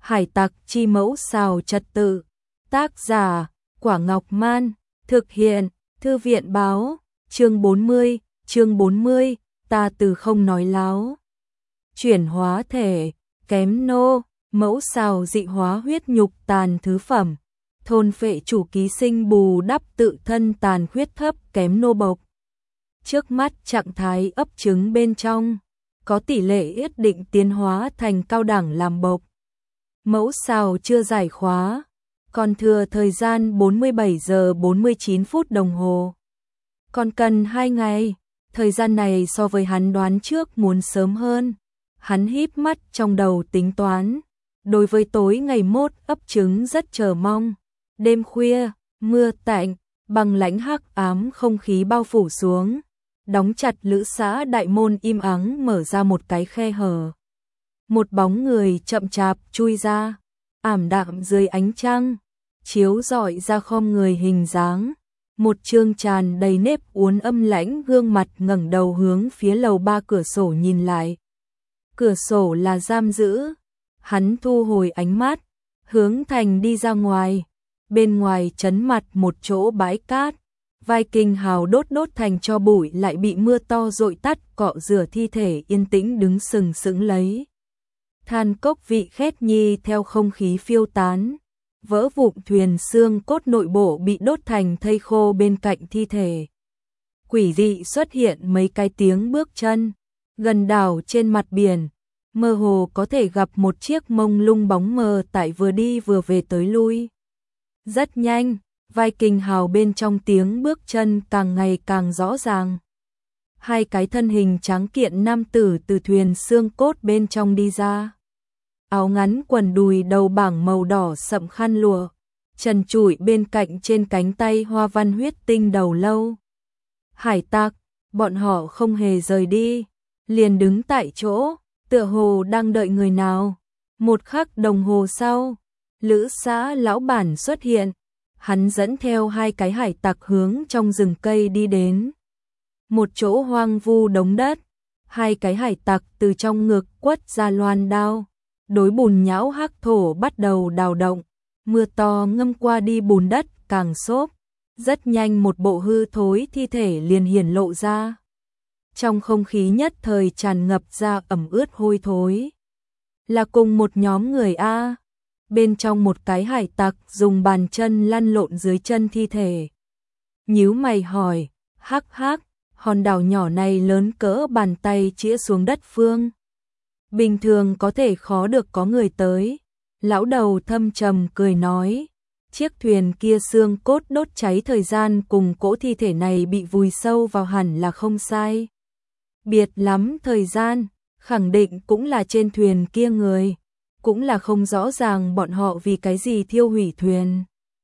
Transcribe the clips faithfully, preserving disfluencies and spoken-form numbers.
Hải tặc chi mẫu xào trật tự. Tác giả Quả Ngọc Man. Thực hiện Thư viện báo. Chương bốn mươi. Chương bốn mươi. Ta từ không nói láo. Chuyển hóa thể. Kém nô. Mẫu xào dị hóa huyết nhục tàn thứ phẩm. Thôn phệ chủ ký sinh bù đắp tự thân tàn khuyết thấp kém nô bộc. Trước mắt trạng thái ấp trứng bên trong. Có tỷ lệ nhất định tiến hóa thành cao đẳng làm bộc. Mẫu xào chưa giải khóa. Còn thừa thời gian bốn mươi bảy giờ bốn mươi chín phút đồng hồ. Còn cần hai ngày. Thời gian này so với hắn đoán trước muốn sớm hơn. Hắn híp mắt trong đầu tính toán. Đối với tối ngày mốt ấp trứng rất chờ mong. Đêm khuya, mưa tạnh, bằng lãnh hắc ám không khí bao phủ xuống. Đóng chặt lữ xã đại môn im ắng mở ra một cái khe hở. Một bóng người chậm chạp chui ra, ảm đạm dưới ánh trăng, chiếu rọi ra khom người hình dáng. Một trương tràn đầy nếp uốn âm lãnh gương mặt ngẩng đầu hướng phía lầu ba cửa sổ nhìn lại. Cửa sổ là giam giữ. Hắn thu hồi ánh mắt, hướng thành đi ra ngoài. Bên ngoài chấn mặt một chỗ bãi cát. Vai kinh hào đốt đốt thành cho bụi lại bị mưa to dội tắt, cọ rửa thi thể yên tĩnh đứng sừng sững lấy. Than cốc vị khét nhi theo không khí phiêu tán. Vỡ vụn thuyền xương cốt nội bộ bị đốt thành thây khô bên cạnh thi thể. Quỷ dị xuất hiện mấy cái tiếng bước chân. Gần đảo trên mặt biển. Mơ hồ có thể gặp một chiếc mông lung bóng mờ tại vừa đi vừa về tới lui. Rất nhanh, vai kinh hào bên trong tiếng bước chân càng ngày càng rõ ràng. Hai cái thân hình trắng kiện nam tử từ thuyền xương cốt bên trong đi ra. Áo ngắn quần đùi đầu bảng màu đỏ sậm khăn lụa, trần trụi bên cạnh trên cánh tay hoa văn huyết tinh đầu lâu. Hải tặc, bọn họ không hề rời đi, liền đứng tại chỗ, tựa hồ đang đợi người nào. Một khắc đồng hồ sau, lữ xã lão bản xuất hiện, hắn dẫn theo hai cái hải tặc hướng trong rừng cây đi đến. Một chỗ hoang vu đống đất, hai cái hải tặc từ trong ngực quất ra loan đao, đối bùn nhão hắc thổ bắt đầu đào động. Mưa to ngâm qua đi bùn đất càng xốp, rất nhanh một bộ hư thối thi thể liền hiển lộ ra. Trong không khí nhất thời tràn ngập ra ẩm ướt hôi thối. Là cùng một nhóm người A. Bên trong một cái hải tặc dùng bàn chân lăn lộn dưới chân thi thể. Nhíu mày hỏi, hắc hắc, hòn đảo nhỏ này lớn cỡ bàn tay chĩa xuống đất phương. Bình thường có thể khó được có người tới. Lão đầu thâm trầm cười nói, chiếc thuyền kia xương cốt đốt cháy thời gian cùng cỗ thi thể này bị vùi sâu vào hẳn là không sai. Biệt lắm thời gian, khẳng định cũng là trên thuyền kia người, cũng là không rõ ràng bọn họ vì cái gì thiêu hủy thuyền.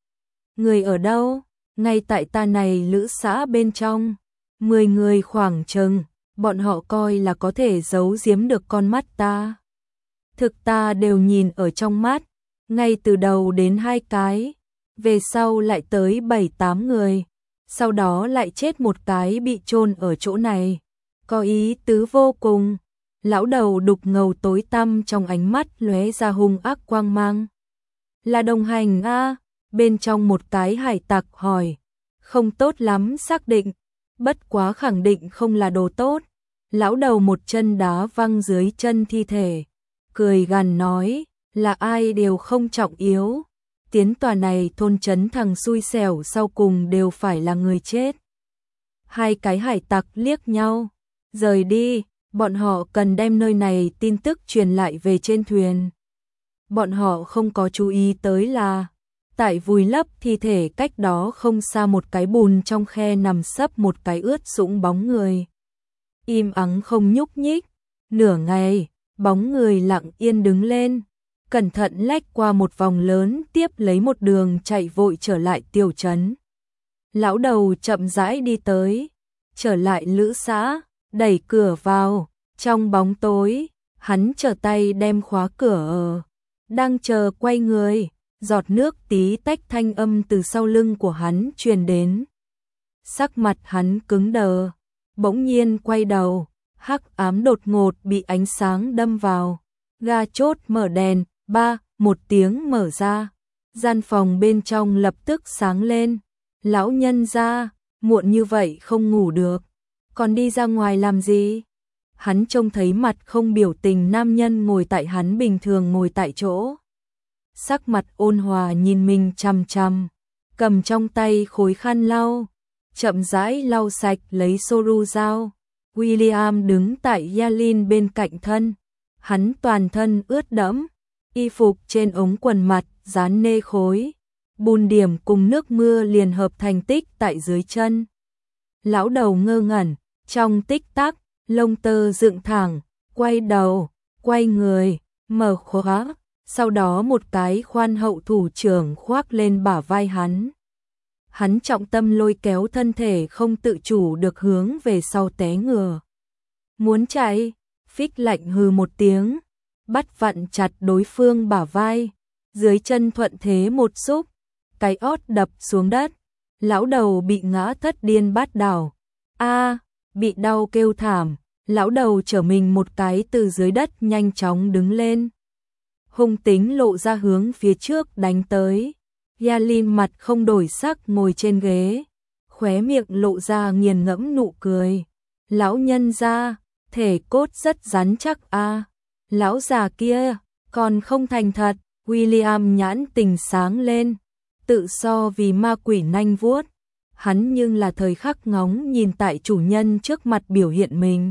Người ở đâu? Ngay tại ta này lữ xã bên trong, mười người khoảng chừng, bọn họ coi là có thể giấu giếm được con mắt ta. Thực ta đều nhìn ở trong mắt, ngay từ đầu đến hai cái, về sau lại tới bảy tám người, sau đó lại chết một cái bị chôn ở chỗ này. Có ý tứ vô cùng. Lão đầu đục ngầu tối tăm trong ánh mắt lóe ra hung ác quang mang. Là đồng hành a? Bên trong một cái hải tặc hỏi. Không tốt lắm xác định, bất quá khẳng định không là đồ tốt. Lão đầu một chân đá văng dưới chân thi thể, cười gằn nói, là ai đều không trọng yếu. Tiến tòa này thôn trấn thằng xui xẻo sau cùng đều phải là người chết. Hai cái hải tặc liếc nhau, rời đi. Bọn họ cần đem nơi này tin tức truyền lại về trên thuyền. Bọn họ không có chú ý tới là tại vùi lấp thi thể cách đó không xa một cái bùn trong khe nằm sấp một cái ướt sũng bóng người. Im ắng không nhúc nhích. Nửa ngày, bóng người lặng yên đứng lên, cẩn thận lách qua một vòng lớn tiếp lấy một đường chạy vội trở lại tiểu trấn. Lão đầu chậm rãi đi tới, trở lại lữ xã. Đẩy cửa vào, trong bóng tối, hắn trở tay đem khóa cửa ở. Đang chờ quay người, giọt nước tí tách thanh âm từ sau lưng của hắn truyền đến. Sắc mặt hắn cứng đờ, bỗng nhiên quay đầu, hắc ám đột ngột bị ánh sáng đâm vào. Ga chốt mở đèn, ba, một tiếng mở ra, gian phòng bên trong lập tức sáng lên. Lão nhân gia, muộn như vậy không ngủ được, còn đi ra ngoài làm gì? Hắn trông thấy mặt không biểu tình nam nhân ngồi tại hắn bình thường ngồi tại chỗ. Sắc mặt ôn hòa nhìn mình chằm chằm, cầm trong tay khối khăn lau, chậm rãi lau sạch lấy Soru dao. William đứng tại Yalin bên cạnh thân, hắn toàn thân ướt đẫm, y phục trên ống quần mặt dán nê khối, bùn điểm cùng nước mưa liền hợp thành tích tại dưới chân. Lão đầu ngơ ngẩn, trong tích tắc, lông tơ dựng thẳng, quay đầu, quay người, mở khóa, sau đó một cái khoan hậu thủ trưởng khoác lên bả vai hắn. Hắn trọng tâm lôi kéo thân thể không tự chủ được hướng về sau té ngửa. Muốn chạy, Phích lạnh hừ một tiếng, bắt vặn chặt đối phương bả vai, dưới chân thuận thế một xúc, cái ót đập xuống đất. Lão đầu bị ngã thất điên bát đảo. A, bị đau kêu thảm, lão đầu trở mình một cái từ dưới đất nhanh chóng đứng lên. Hung tính lộ ra hướng phía trước đánh tới. Yalin mặt không đổi sắc ngồi trên ghế, khóe miệng lộ ra nghiền ngẫm nụ cười. Lão nhân gia, thể cốt rất rắn chắc a. Lão già kia, còn không thành thật. William nhãn tình sáng lên, tự so vì ma quỷ nanh vuốt. Hắn nhưng là thời khắc ngóng nhìn tại chủ nhân trước mặt biểu hiện mình.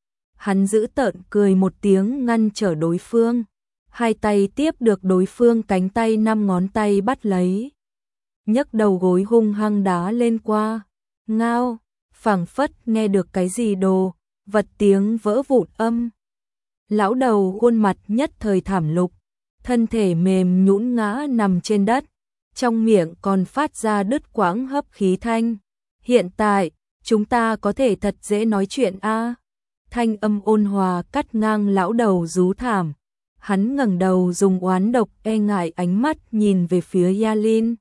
Hắn giữ tợn cười một tiếng ngăn trở đối phương, hai tay tiếp được đối phương cánh tay năm ngón tay bắt lấy, nhấc đầu gối hung hăng đá lên qua. Ngao, phảng phất nghe được cái gì đồ vật tiếng vỡ vụn âm. Lão đầu khuôn mặt nhất thời thảm lục, thân thể mềm nhũn ngã nằm trên đất, trong miệng còn phát ra đứt quãng hấp khí thanh. Hiện tại, chúng ta có thể thật dễ nói chuyện a. Thanh âm ôn hòa cắt ngang lão đầu rú thảm. Hắn ngẩng đầu dùng oán độc e ngại ánh mắt nhìn về phía Yalin.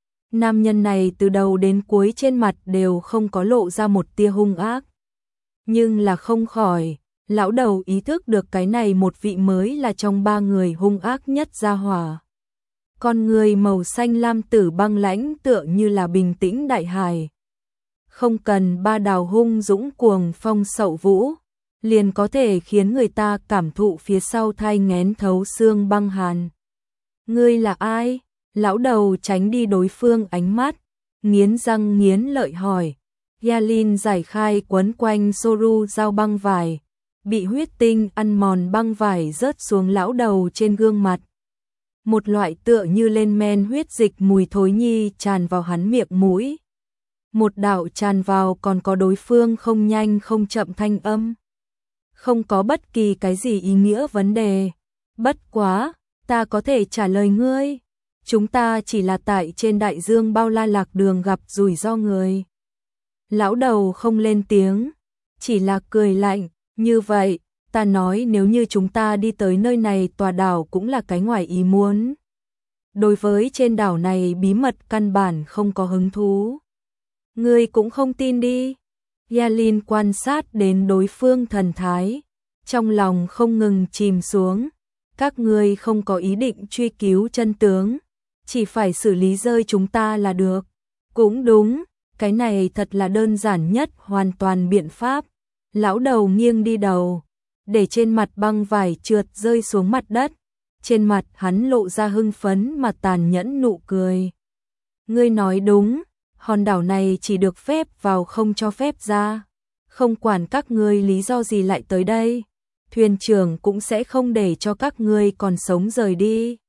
Nam nhân này từ đầu đến cuối trên mặt đều không có lộ ra một tia hung ác. Nhưng là không khỏi, lão đầu ý thức được cái này một vị mới là trong ba người hung ác nhất gia hỏa. Con người màu xanh lam tử băng lãnh tựa như là bình tĩnh đại hải. Không cần ba đào hung dũng cuồng phong sậu vũ, liền có thể khiến người ta cảm thụ phía sau thai nghén thấu xương băng hàn. Ngươi là ai? Lão đầu tránh đi đối phương ánh mắt, nghiến răng nghiến lợi hỏi. Yalin giải khai quấn quanh Soru dao băng vải, bị huyết tinh ăn mòn băng vải rớt xuống lão đầu trên gương mặt. Một loại tựa như lên men huyết dịch mùi thối nhi tràn vào hắn miệng mũi. Một đạo tràn vào còn có đối phương không nhanh không chậm thanh âm. Không có bất kỳ cái gì ý nghĩa vấn đề. Bất quá, ta có thể trả lời ngươi. Chúng ta chỉ là tại trên đại dương bao la lạc đường gặp rủi ro người. Lão đầu không lên tiếng, chỉ là cười lạnh. Như vậy, ta nói nếu như chúng ta đi tới nơi này tòa đảo cũng là cái ngoài ý muốn. Đối với trên đảo này bí mật căn bản không có hứng thú. Ngươi cũng không tin đi. Yalin quan sát đến đối phương thần thái, trong lòng không ngừng chìm xuống. Các ngươi không có ý định truy cứu chân tướng, chỉ phải xử lý rơi chúng ta là được. Cũng đúng, cái này thật là đơn giản nhất hoàn toàn biện pháp. Lão đầu nghiêng đi đầu, để trên mặt băng vải trượt rơi xuống mặt đất. Trên mặt hắn lộ ra hưng phấn mà tàn nhẫn nụ cười. Ngươi nói đúng, hòn đảo này chỉ được phép vào không cho phép ra. Không quản các ngươi lý do gì lại tới đây, thuyền trưởng cũng sẽ không để cho các ngươi còn sống rời đi.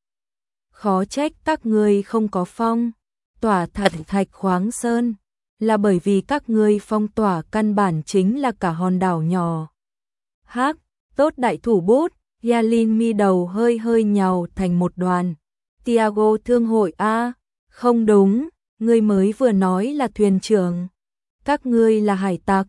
Khó trách các ngươi không có phong tỏa thật thạch khoáng sơn, là bởi vì các ngươi phong tỏa căn bản chính là cả hòn đảo nhỏ. Hắc, tốt đại thủ bút. Yalin mi đầu hơi hơi nhào thành một đoàn. Tiago thương hội a, không đúng, ngươi mới vừa nói là thuyền trưởng. Các ngươi là hải tặc.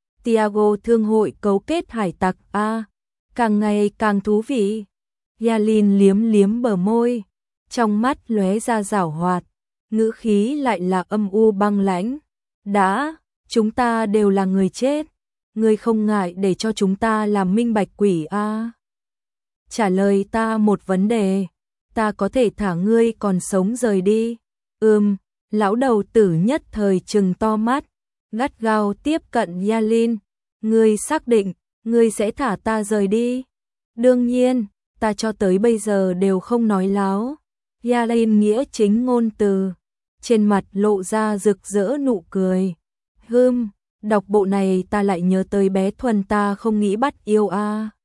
Tiago thương hội cấu kết hải tặc a, càng ngày càng thú vị. Yalin liếm liếm bờ môi, trong mắt lóe ra giảo hoạt, ngữ khí lại là âm u băng lãnh. Đã, chúng ta đều là người chết, ngươi không ngại để cho chúng ta làm minh bạch quỷ a. Trả lời ta một vấn đề, ta có thể thả ngươi còn sống rời đi. Ừm, lão đầu tử nhất thời trừng to mắt, gắt gao tiếp cận Yalin. Ngươi xác định, ngươi sẽ thả ta rời đi? Đương nhiên, ta cho tới bây giờ đều không nói láo. Yalin nghĩa chính ngôn từ, trên mặt lộ ra rực rỡ nụ cười. Hừm, đọc bộ này ta lại nhớ tới bé Thuần ta không nghĩ bắt yêu a. À.